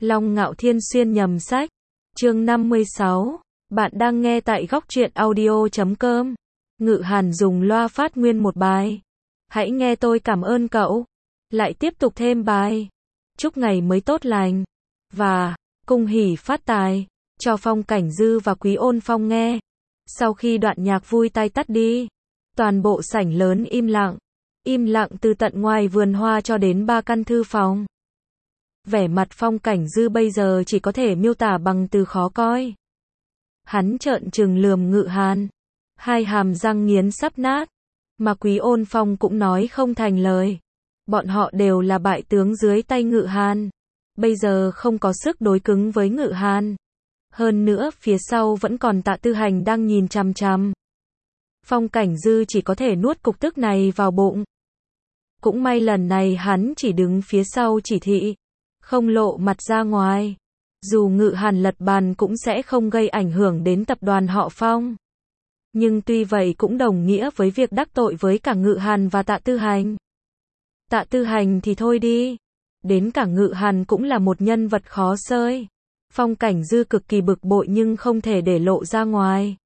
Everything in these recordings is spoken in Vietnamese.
Long Ngạo Thiên xuyên nhầm sách. Chương 56. Bạn đang nghe tại góc truyện audio.com. Ngự Hàn dùng loa phát nguyên một bài. Hãy nghe tôi cảm ơn cậu. Lại tiếp tục thêm bài. Chúc ngày mới tốt lành. Và cung hỉ phát tài. Cho Phong Cảnh Dư và Quý Ôn Phong nghe. Sau khi đoạn nhạc vui tai tắt đi, toàn bộ sảnh lớn im lặng. Im lặng từ tận ngoài vườn hoa cho đến ba căn thư phòng. Vẻ mặt Phong Cảnh Dư bây giờ chỉ có thể miêu tả bằng từ khó coi. Hắn trợn trừng lườm Ngự Hàn, hai hàm răng nghiến sắp nát, mà Quý Ôn Phong cũng nói không thành lời. Bọn họ đều là bại tướng dưới tay Ngự Hàn, bây giờ không có sức đối cứng với Ngự Hàn. Hơn nữa phía sau vẫn còn Tạ Tư Hành đang nhìn chằm chằm. Phong Cảnh Dư chỉ có thể nuốt cục tức này vào bụng. Cũng may lần này hắn chỉ đứng phía sau chỉ thị, không lộ mặt ra ngoài. Dù Ngự Hàn lật bàn cũng sẽ không gây ảnh hưởng đến tập đoàn họ Phong. Nhưng tuy vậy cũng đồng nghĩa với việc đắc tội với cả Ngự Hàn và Tạ Tư Hành. Tạ Tư Hành thì thôi đi, đến cả Ngự Hàn cũng là một nhân vật khó xơi. Phong Cảnh Dư cực kỳ bực bội nhưng không thể để lộ ra ngoài.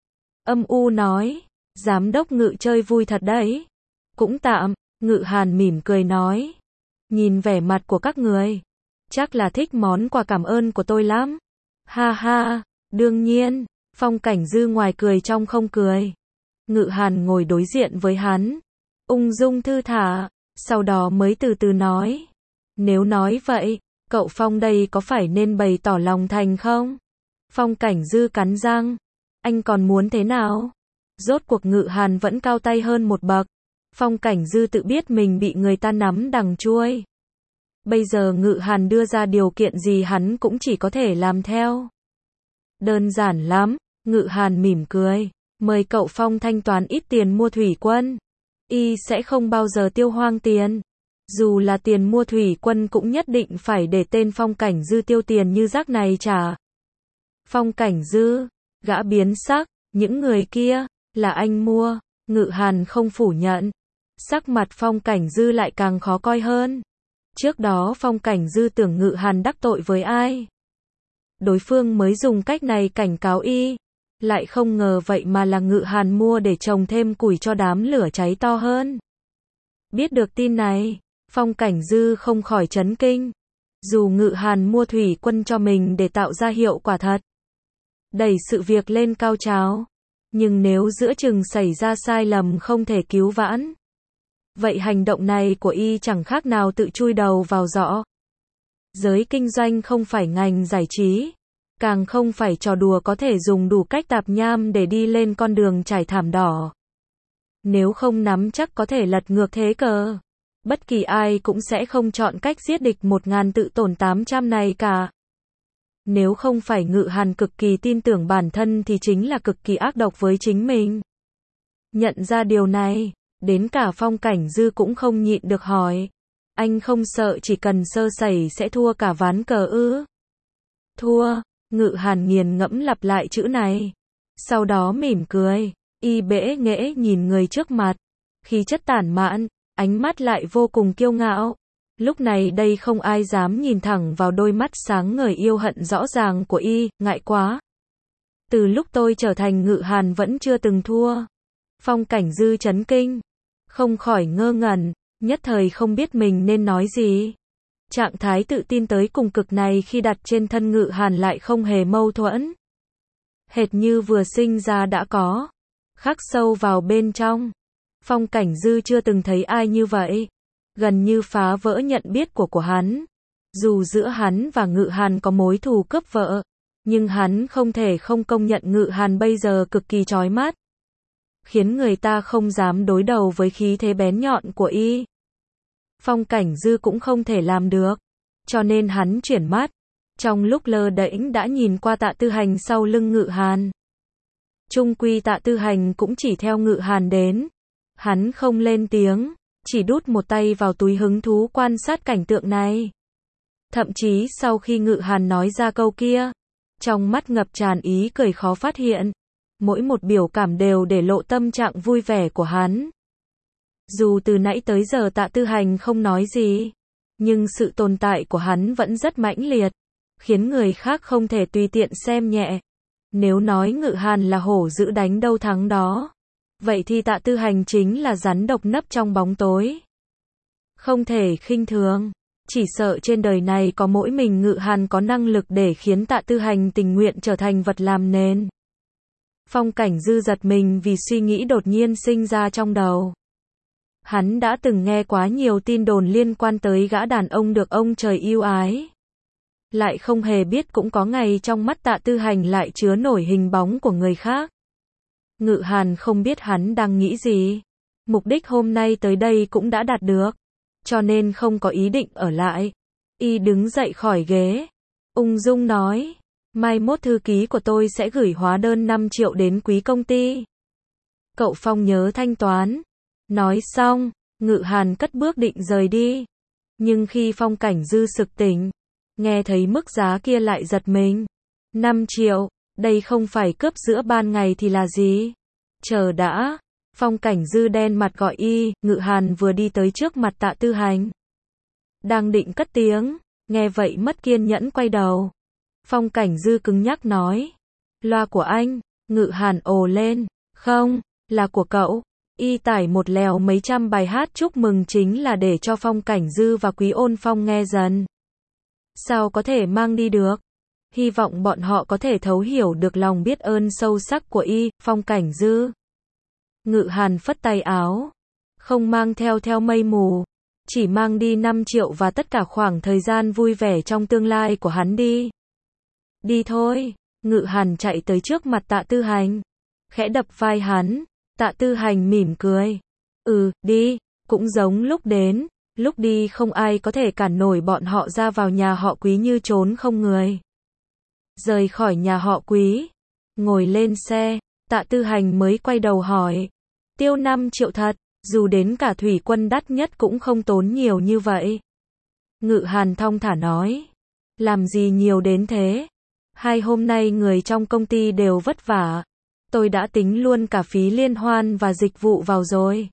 Âm u nói, giám đốc Ngự chơi vui thật đấy. Cũng tạm, Ngự Hàn mỉm cười nói. Nhìn vẻ mặt của các người, chắc là thích món quà cảm ơn của tôi lắm. Ha ha, đương nhiên. Phong Cảnh Dư ngoài cười trong không cười. Ngự Hàn ngồi đối diện với hắn, ung dung thư thả, sau đó mới từ từ nói. Nếu nói vậy, cậu Phong đây có phải nên bày tỏ lòng thành không? Phong Cảnh Dư cắn răng. Anh còn muốn thế nào? Rốt cuộc Ngự Hàn vẫn cao tay hơn một bậc. Phong Cảnh Dư tự biết mình bị người ta nắm đằng chuôi. Bây giờ Ngự Hàn đưa ra điều kiện gì hắn cũng chỉ có thể làm theo. Đơn giản lắm, Ngự Hàn mỉm cười. Mời cậu Phong thanh toán ít tiền mua thủy quân. Y sẽ không bao giờ tiêu hoang tiền. Dù là tiền mua thủy quân cũng nhất định phải để tên Phong Cảnh Dư tiêu tiền như rác này trả. Phong Cảnh Dư, gã biến sắc, những người kia, là anh mua. Ngự Hàn không phủ nhận. Sắc mặt Phong Cảnh Dư lại càng khó coi hơn. Trước đó Phong Cảnh Dư tưởng Ngự Hàn đắc tội với ai. Đối phương mới dùng cách này cảnh cáo y. Lại không ngờ vậy mà là Ngự Hàn mua để trồng thêm củi cho đám lửa cháy to hơn. Biết được tin này, Phong Cảnh Dư không khỏi chấn kinh. Dù Ngự Hàn mua thủy quân cho mình để tạo ra hiệu quả thật, đẩy sự việc lên cao trào, nhưng nếu giữa chừng xảy ra sai lầm không thể cứu vãn, vậy hành động này của y chẳng khác nào tự chui đầu vào giỏ. Giới kinh doanh không phải ngành giải trí, càng không phải trò đùa có thể dùng đủ cách tạp nham để đi lên con đường trải thảm đỏ. Nếu không nắm chắc có thể lật ngược thế cờ, bất kỳ ai cũng sẽ không chọn cách giết địch 1000 tự tổn 800 này cả. Nếu không phải Ngự Hàn cực kỳ tin tưởng bản thân thì chính là cực kỳ ác độc với chính mình. Nhận ra điều này, đến cả Phong Cảnh Dư cũng không nhịn được hỏi. Anh không sợ chỉ cần sơ sẩy sẽ thua cả ván cờ ư? Thua, Ngự Hàn nghiền ngẫm lặp lại chữ này. Sau đó mỉm cười, y bẽ nghễ nhìn người trước mặt. Khí chất tản mạn, ánh mắt lại vô cùng kiêu ngạo. Lúc này đây không ai dám nhìn thẳng vào đôi mắt sáng ngời yêu hận rõ ràng của y, ngại quá. Từ lúc tôi trở thành Ngự Hàn vẫn chưa từng thua. Phong Cảnh Dư chấn kinh, không khỏi ngơ ngẩn, nhất thời không biết mình nên nói gì. Trạng thái tự tin tới cùng cực này khi đặt trên thân Ngự Hàn lại không hề mâu thuẫn. Hệt như vừa sinh ra đã có, khắc sâu vào bên trong. Phong Cảnh Dư chưa từng thấy ai như vậy, gần như phá vỡ nhận biết của hắn. Dù giữa hắn và Ngự Hàn có mối thù cướp vợ, nhưng hắn không thể không công nhận Ngự Hàn bây giờ cực kỳ chói mắt, khiến người ta không dám đối đầu với khí thế bén nhọn của y. Phong Cảnh Dư cũng không thể làm được, cho nên hắn chuyển mắt, trong lúc lơ đễnh đã nhìn qua Tạ Tư Hành sau lưng Ngự Hàn. Chung quy Tạ Tư Hành cũng chỉ theo Ngự Hàn đến. Hắn không lên tiếng, chỉ đút một tay vào túi hứng thú quan sát cảnh tượng này. Thậm chí sau khi Ngự Hàn nói ra câu kia, trong mắt ngập tràn ý cười khó phát hiện. Mỗi một biểu cảm đều để lộ tâm trạng vui vẻ của hắn. Dù từ nãy tới giờ Tạ Tư Hành không nói gì, nhưng sự tồn tại của hắn vẫn rất mãnh liệt. khiến người khác không thể tùy tiện xem nhẹ. Nếu nói Ngự Hàn là hổ dữ đánh đâu thắng đó, vậy thì Tạ Tư Hành chính là rắn độc nấp trong bóng tối. Không thể khinh thường. Chỉ sợ trên đời này có mỗi mình Ngự Hàn có năng lực để khiến Tạ Tư Hành tình nguyện trở thành vật làm nền. Phong Cảnh Dư giật mình vì suy nghĩ đột nhiên sinh ra trong đầu. Hắn đã từng nghe quá nhiều tin đồn liên quan tới gã đàn ông được ông trời yêu ái. Lại không hề biết cũng có ngày trong mắt Tạ Tư Hành lại chứa nổi hình bóng của người khác. Ngự Hàn không biết hắn đang nghĩ gì. Mục đích hôm nay tới đây cũng đã đạt được, cho nên không có ý định ở lại. Y đứng dậy khỏi ghế, ung dung nói, mai mốt thư ký của tôi sẽ gửi hóa đơn 5 triệu đến quý công ty. Cậu Phong nhớ thanh toán. Nói xong, Ngự Hàn cất bước định rời đi. Nhưng khi Phong Cảnh Dư sực tỉnh, nghe thấy mức giá kia lại giật mình. 5 triệu, đây không phải cướp giữa ban ngày thì là gì? Chờ đã. Phong Cảnh Dư đen mặt gọi y. Ngự Hàn vừa đi tới trước mặt Tạ Tư Hành, đang định cất tiếng, nghe vậy mất kiên nhẫn quay đầu. Phong Cảnh Dư cứng nhắc nói, loa của anh. Ngự Hàn ồ lên, không, là của cậu. Y tải một lèo mấy trăm bài hát chúc mừng chính là để cho Phong Cảnh Dư và Quý Ôn Phong nghe dần. Sao có thể mang đi được? Hy vọng bọn họ có thể thấu hiểu được lòng biết ơn sâu sắc của y. Phong Cảnh Dư. Ngự Hàn phất tay áo, không mang theo mây mù, chỉ mang đi 5 triệu và tất cả khoảng thời gian vui vẻ trong tương lai của hắn đi. Đi thôi. Ngự Hàn chạy tới trước mặt Tạ Tư Hành, khẽ đập vai hắn. Tạ Tư Hành mỉm cười. Đi. Cũng giống lúc đến, lúc đi không ai có thể cản nổi bọn họ ra vào nhà họ Quý như trốn không người. Rời khỏi nhà họ Quý, ngồi lên xe, Tạ Tư Hành mới quay đầu hỏi, tiêu 5 triệu thật, dù đến cả thủy quân đắt nhất cũng không tốn nhiều như vậy. Ngự Hàn thong thả nói, làm gì nhiều đến thế? 2 hôm nay người trong công ty đều vất vả. Tôi đã tính luôn cả phí liên hoan và dịch vụ vào rồi.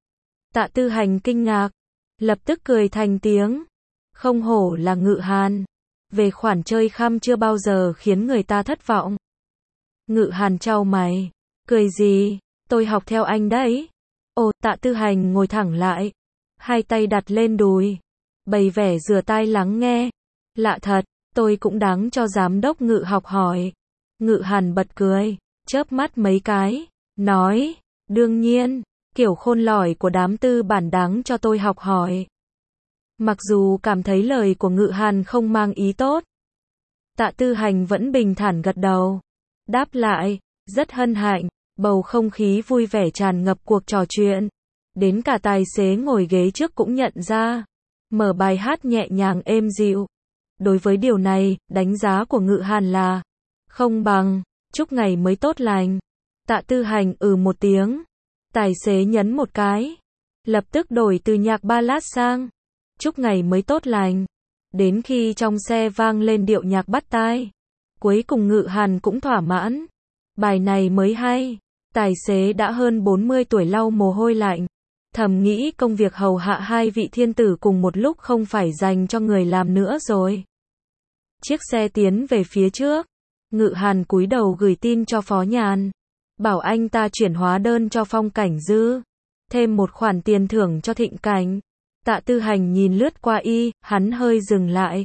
Tạ Tư Hành kinh ngạc, lập tức cười thành tiếng. Không hổ là Ngự Hàn. Về khoản chơi khăm chưa bao giờ khiến người ta thất vọng. Ngự Hàn chau mày. Cười gì? Tôi học theo anh đấy. Ồ, Tạ Tư Hành ngồi thẳng lại, hai tay đặt lên đùi, bày vẻ rửa tai lắng nghe. Lạ thật, tôi cũng đáng cho giám đốc Ngự học hỏi. Ngự Hàn bật cười, chớp mắt mấy cái, nói, đương nhiên, kiểu khôn lỏi của đám tư bản đáng cho tôi học hỏi. Mặc dù cảm thấy lời của Ngự Hàn không mang ý tốt, Tạ Tư Hành vẫn bình thản gật đầu, đáp lại, rất hân hạnh. Bầu không khí vui vẻ tràn ngập cuộc trò chuyện. Đến cả tài xế ngồi ghế trước cũng nhận ra. Mở bài hát nhẹ nhàng êm dịu. Đối với điều này, đánh giá của Ngự Hàn là không bằng, chúc ngày mới tốt lành. Tạ Tư Hành một tiếng. Tài xế nhấn một cái, lập tức đổi từ nhạc ballad sang chúc ngày mới tốt lành. Đến khi trong xe vang lên điệu nhạc bắt tai, cuối cùng Ngự Hàn cũng thỏa mãn. Bài này mới hay. Tài xế đã hơn 40 tuổi lau mồ hôi lạnh, thầm nghĩ công việc hầu hạ 2 vị thiên tử cùng một lúc không phải dành cho người làm nữa rồi. Chiếc xe tiến về phía trước. Ngự Hàn cúi đầu gửi tin cho Phó Nhàn, bảo anh ta chuyển hóa đơn cho Phong Cảnh Dư, thêm một khoản tiền thưởng cho Thịnh Cảnh. Tạ Tư Hành nhìn lướt qua y, hắn hơi dừng lại,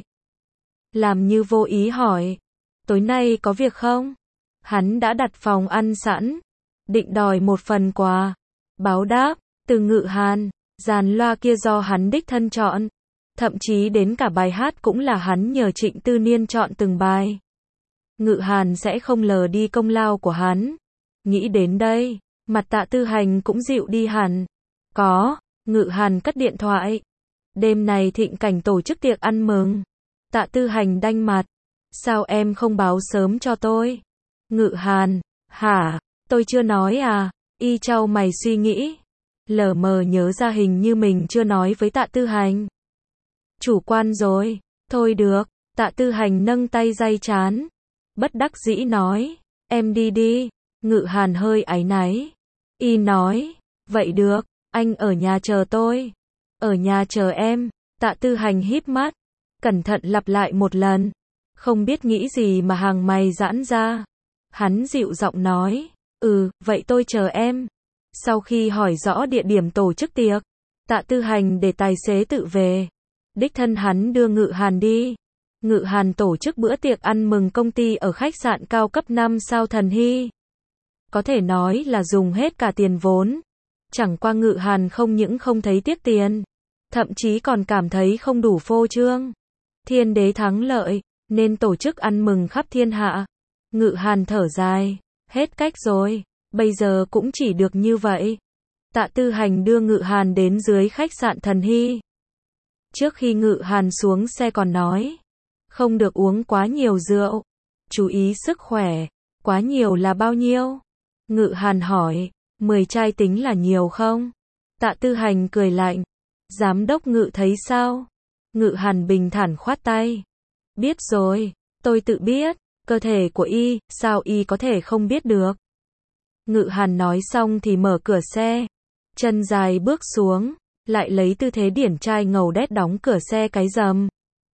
làm như vô ý hỏi, tối nay có việc không? Hắn đã đặt phòng ăn sẵn, định đòi một phần quà báo đáp từ Ngự Hàn. Dàn loa kia do hắn đích thân chọn, thậm chí đến cả bài hát cũng là hắn nhờ Trịnh Tư Niên chọn từng bài. Ngự Hàn sẽ không lờ đi công lao của hắn. Nghĩ đến đây, mặt Tạ Tư Hành cũng dịu đi hẳn. Có. Ngự Hàn cất điện thoại. Đêm này Thịnh Cảnh tổ chức tiệc ăn mừng. Tạ Tư Hành đanh mặt, sao em không báo sớm cho tôi? Ngự Hàn, hả? Tôi chưa nói à? Y chau mày suy nghĩ, lờ mờ nhớ ra hình như mình chưa nói với Tạ Tư Hành. Chủ quan rồi. Thôi được. Tạ Tư Hành nâng tay day trán, bất đắc dĩ nói, em đi đi. Ngự Hàn hơi áy náy. Y nói, vậy được, anh ở nhà chờ tôi. Ở nhà chờ em. Tạ Tư Hành híp mắt, cẩn thận lặp lại một lần. Không biết nghĩ gì mà hàng mày giãn ra. Hắn dịu giọng nói, vậy tôi chờ em. Sau khi hỏi rõ địa điểm tổ chức tiệc, Tạ Tư Hành để tài xế tự về. Đích thân hắn đưa Ngự Hàn đi. Ngự Hàn tổ chức bữa tiệc ăn mừng công ty ở khách sạn cao cấp 5 sao Thần Hy. Có thể nói là dùng hết cả tiền vốn. Chẳng qua Ngự Hàn không những không thấy tiếc tiền, thậm chí còn cảm thấy không đủ phô trương. Thiên đế thắng lợi, nên tổ chức ăn mừng khắp thiên hạ. Ngự Hàn thở dài, hết cách rồi, bây giờ cũng chỉ được như vậy. Tạ Tư Hành đưa Ngự Hàn đến dưới khách sạn Thần Hy. Trước khi Ngự Hàn xuống xe còn nói, không được uống quá nhiều rượu, chú ý sức khỏe. Quá nhiều là bao nhiêu? Ngự Hàn hỏi, 10 chai tính là nhiều không? Tạ Tư Hành cười lạnh, giám đốc Ngự thấy sao? Ngự Hàn bình thản khoát tay, biết rồi, tôi tự biết, cơ thể của y, sao y có thể không biết được? Ngự Hàn nói xong thì mở cửa xe, chân dài bước xuống, lại lấy tư thế điển trai ngầu đét đóng cửa xe cái rầm.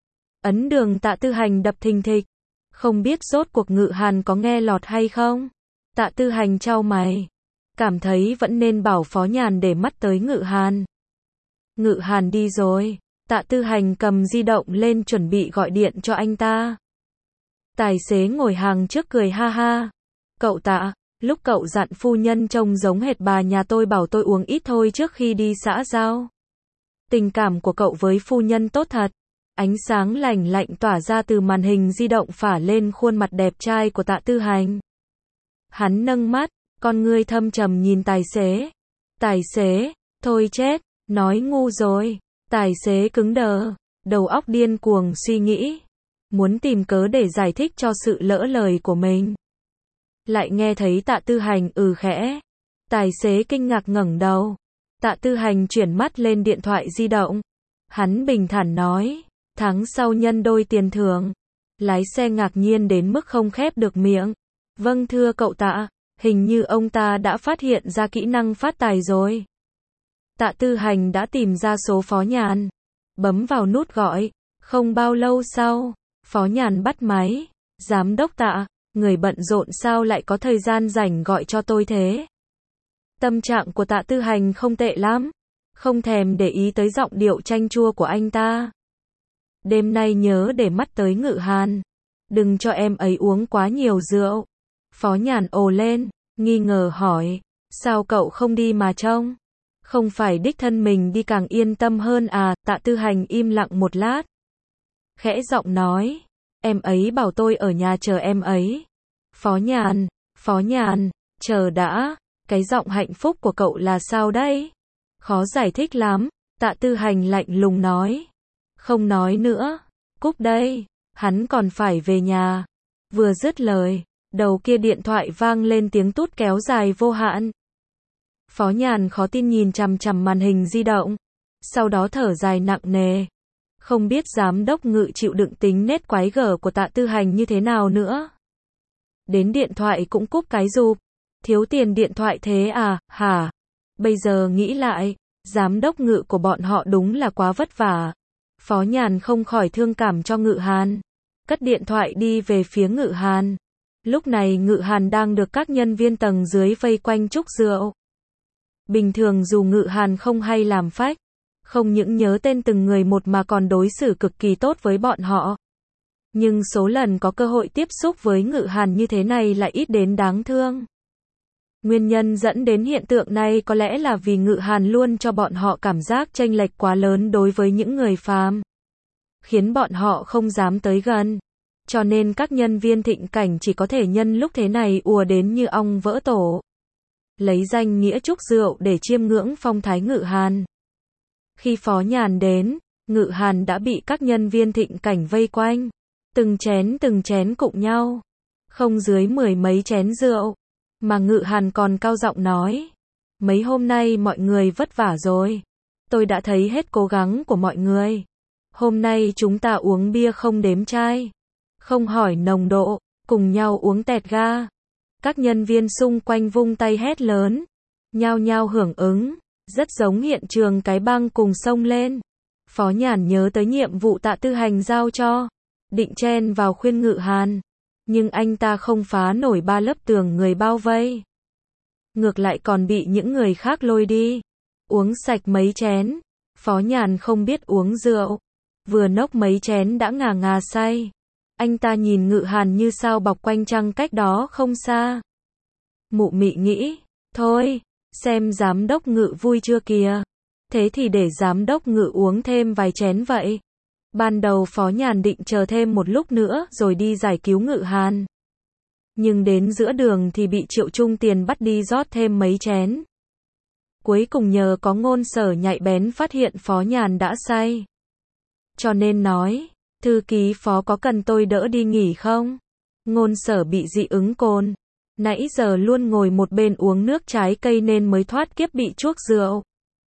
Ấn đường Tạ Tư Hành đập thình thịch, không biết rốt cuộc Ngự Hàn có nghe lọt hay không? Tạ Tư Hành chau mày, cảm thấy vẫn nên bảo Phó Nhàn để mắt tới Ngự Hàn. Ngự Hàn đi rồi, Tạ Tư Hành cầm di động lên chuẩn bị gọi điện cho anh ta. Tài xế ngồi hàng trước cười ha ha. Cậu Tạ, lúc cậu dặn phu nhân trông giống hệt bà nhà tôi bảo tôi uống ít thôi trước khi đi xã giao. Tình cảm của cậu với phu nhân tốt thật. Ánh sáng lành lạnh tỏa ra từ màn hình di động phả lên khuôn mặt đẹp trai của Tạ Tư Hành. Hắn nâng mắt, con ngươi thâm trầm nhìn tài xế. Tài xế, thôi chết, nói ngu rồi. Tài xế cứng đờ, đầu óc điên cuồng suy nghĩ, muốn tìm cớ để giải thích cho sự lỡ lời của mình. Lại nghe thấy Tạ Tư Hành khẽ. Tài xế kinh ngạc ngẩng đầu. Tạ Tư Hành chuyển mắt lên điện thoại di động. Hắn bình thản nói, tháng sau nhân đôi tiền thưởng. Lái xe ngạc nhiên đến mức không khép được miệng. Vâng thưa cậu Tạ, hình như ông ta đã phát hiện ra kỹ năng phát tài rồi. Tạ Tư Hành đã tìm ra số Phó Nhàn, bấm vào nút gọi. Không bao lâu sau, Phó Nhàn bắt máy. Giám đốc Tạ, người bận rộn sao lại có thời gian rảnh gọi cho tôi thế? Tâm trạng của Tạ Tư Hành không tệ lắm, không thèm để ý tới giọng điệu chanh chua của anh ta. Đêm nay nhớ để mắt tới Ngự Hàn, đừng cho em ấy uống quá nhiều rượu. Phó Nhàn ồ lên, nghi ngờ hỏi, sao cậu không đi mà trông? Không phải đích thân mình đi càng yên tâm hơn à? Tạ Tư Hành im lặng một lát, khẽ giọng nói, em ấy bảo tôi ở nhà chờ em ấy. Phó Nhàn, chờ đã, cái giọng hạnh phúc của cậu là sao đấy? Khó giải thích lắm, Tạ Tư Hành lạnh lùng nói. Không nói nữa, cúp đây, hắn còn phải về nhà. Vừa dứt lời, đầu kia điện thoại vang lên tiếng tút kéo dài vô hạn. Phó Nhàn khó tin nhìn chằm chằm màn hình di động, sau đó thở dài nặng nề. Không biết giám đốc Ngự chịu đựng tính nết quái gở của Tạ Tư Hành như thế nào nữa. Đến điện thoại cũng cúp cái rụp. Thiếu tiền điện thoại thế à, hả? Bây giờ nghĩ lại, giám đốc Ngự của bọn họ đúng là quá vất vả. Phó Nhàn không khỏi thương cảm cho Ngự Hàn. Cất điện thoại đi về phía Ngự Hàn. Lúc này Ngự Hàn đang được các nhân viên tầng dưới vây quanh chúc rượu. Bình thường dù Ngự Hàn không hay làm phách, không những nhớ tên từng người một mà còn đối xử cực kỳ tốt với bọn họ. Nhưng số lần có cơ hội tiếp xúc với Ngự Hàn như thế này lại ít đến đáng thương. Nguyên nhân dẫn đến hiện tượng này có lẽ là vì Ngự Hàn luôn cho bọn họ cảm giác chênh lệch quá lớn đối với những người phàm, khiến bọn họ không dám tới gần. Cho nên các nhân viên thịnh cảnh chỉ có thể nhân lúc thế này ùa đến như ong vỡ tổ, lấy danh nghĩa chúc rượu để chiêm ngưỡng phong thái Ngự Hàn. Khi Phó Nhàn đến, Ngự Hàn đã bị các nhân viên thịnh cảnh vây quanh, từng chén cụng nhau, không dưới 10 mấy chén rượu, mà Ngự Hàn còn cao giọng nói, mấy hôm nay mọi người vất vả rồi, tôi đã thấy hết cố gắng của mọi người, hôm nay chúng ta uống bia không đếm chai, không hỏi nồng độ, cùng nhau uống tẹt ga. Các nhân viên xung quanh vung tay hét lớn, nhao nhao hưởng ứng, rất giống hiện trường cái băng cùng xông lên. Phó Nhàn nhớ tới nhiệm vụ Tạ Tư Hành giao cho, định chen vào khuyên Ngự Hàn. Nhưng anh ta không phá nổi 3 lớp tường người bao vây. Ngược lại còn bị những người khác lôi đi. Uống sạch mấy chén. Phó Nhàn không biết uống rượu. Vừa nốc mấy chén đã ngà ngà say. Anh ta nhìn Ngự Hàn như sao bọc quanh trăng cách đó không xa. Mụ Mị nghĩ, thôi, xem giám đốc Ngự vui chưa kìa. Thế thì để giám đốc Ngự uống thêm vài chén vậy. Ban đầu Phó Nhàn định chờ thêm một lúc nữa rồi đi giải cứu Ngự Hàn. Nhưng đến giữa đường thì bị Triệu Trung Tiền bắt đi rót thêm mấy chén. Cuối cùng nhờ có Ngôn Sở nhạy bén phát hiện Phó Nhàn đã say. Cho nên nói, thư ký Phó có cần tôi đỡ đi nghỉ không? Ngôn Sở bị dị ứng cồn. Nãy giờ luôn ngồi một bên uống nước trái cây nên mới thoát kiếp bị chuốc rượu.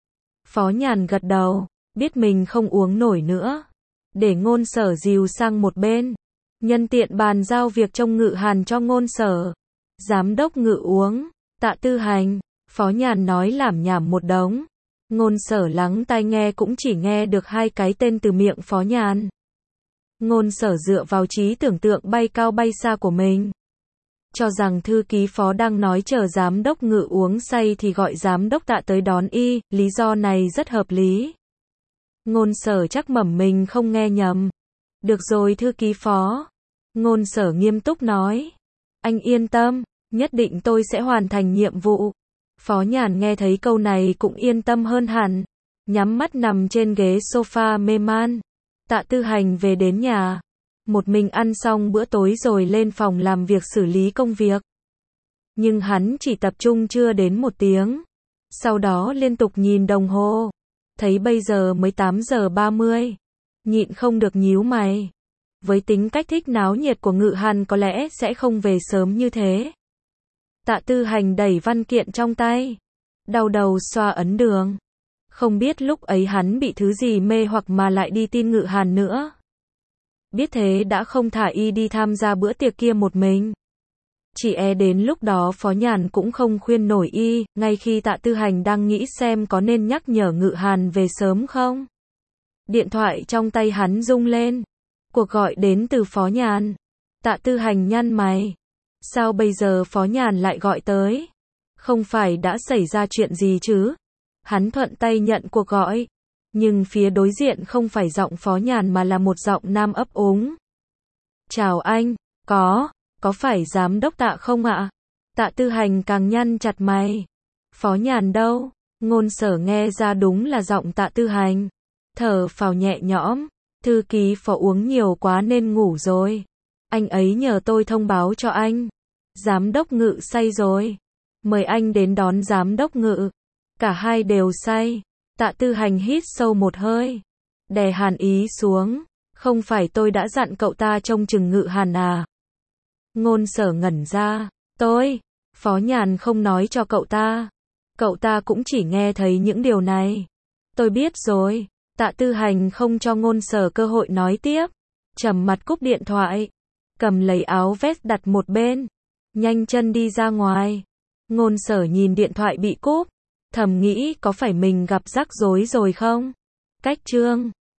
Phó Nhàn gật đầu, biết mình không uống nổi nữa. Để Ngôn Sở dìu sang một bên. Nhân tiện bàn giao việc trông Ngự Hàn cho Ngôn Sở. Giám đốc Ngự uống, Tạ Tư Hành. Phó Nhàn nói lảm nhảm một đống. Ngôn Sở lắng tai nghe cũng chỉ nghe được 2 cái tên từ miệng Phó Nhàn. Ngôn Sở dựa vào trí tưởng tượng bay cao bay xa của mình. Cho rằng thư ký Phó đang nói chờ giám đốc Ngự uống say thì gọi giám đốc Tạ tới đón y, lý do này rất hợp lý. Ngôn Sở chắc mẩm mình không nghe nhầm. Được rồi thư ký Phó. Ngôn Sở nghiêm túc nói. Anh yên tâm, nhất định tôi sẽ hoàn thành nhiệm vụ. Phó Nhàn nghe thấy câu này cũng yên tâm hơn hẳn. Nhắm mắt nằm trên ghế sofa mê man. Tạ Tư Hành về đến nhà. Một mình ăn xong bữa tối rồi lên phòng làm việc xử lý công việc. Nhưng hắn chỉ tập trung chưa đến 1 tiếng. Sau đó liên tục nhìn đồng hồ. Thấy bây giờ mới 8 giờ 30. Nhịn không được nhíu mày. Với tính cách thích náo nhiệt của Ngự Hàn có lẽ sẽ không về sớm như thế. Tạ Tư Hành đẩy văn kiện trong tay. Đau đầu xoa ấn đường. Không biết lúc ấy hắn bị thứ gì mê hoặc mà lại đi tin Ngự Hàn nữa. Biết thế đã không thả y đi tham gia bữa tiệc kia một mình. Chỉ đến lúc đó Phó Nhàn cũng không khuyên nổi y, ngay khi Tạ Tư Hành đang nghĩ xem có nên nhắc nhở Ngự Hàn về sớm không. Điện thoại trong tay hắn rung lên. Cuộc gọi đến từ Phó Nhàn. Tạ Tư Hành nhăn mày. Sao bây giờ Phó Nhàn lại gọi tới? Không phải đã xảy ra chuyện gì chứ? Hắn thuận tay nhận cuộc gọi. Nhưng phía đối diện không phải giọng Phó Nhàn mà là một giọng nam ấp úng. Chào anh, có phải giám đốc Tạ không ạ? Tạ Tư Hành càng nhăn chặt mày. Phó Nhàn đâu? Ngôn Sở nghe ra đúng là giọng Tạ Tư Hành. Thở phào nhẹ nhõm. Thư ký Phó uống nhiều quá nên ngủ rồi. Anh ấy nhờ tôi thông báo cho anh. Giám đốc Ngự say rồi. Mời anh đến đón giám đốc Ngự. Cả hai đều say. Tạ Tư Hành hít sâu một hơi. Đè hàn ý xuống. Không phải tôi đã dặn cậu ta trông chừng Ngự Hàn à? Ngôn Sở ngẩn ra. Phó Nhàn không nói cho cậu ta. Cậu ta cũng chỉ nghe thấy những điều này. Tôi biết rồi. Tạ Tư Hành không cho Ngôn Sở cơ hội nói tiếp. Trầm mặt cúp điện thoại. Cầm lấy áo vest đặt một bên. Nhanh chân đi ra ngoài. Ngôn Sở nhìn điện thoại bị cúp. Thầm nghĩ có phải mình gặp rắc rối rồi không? Cách chương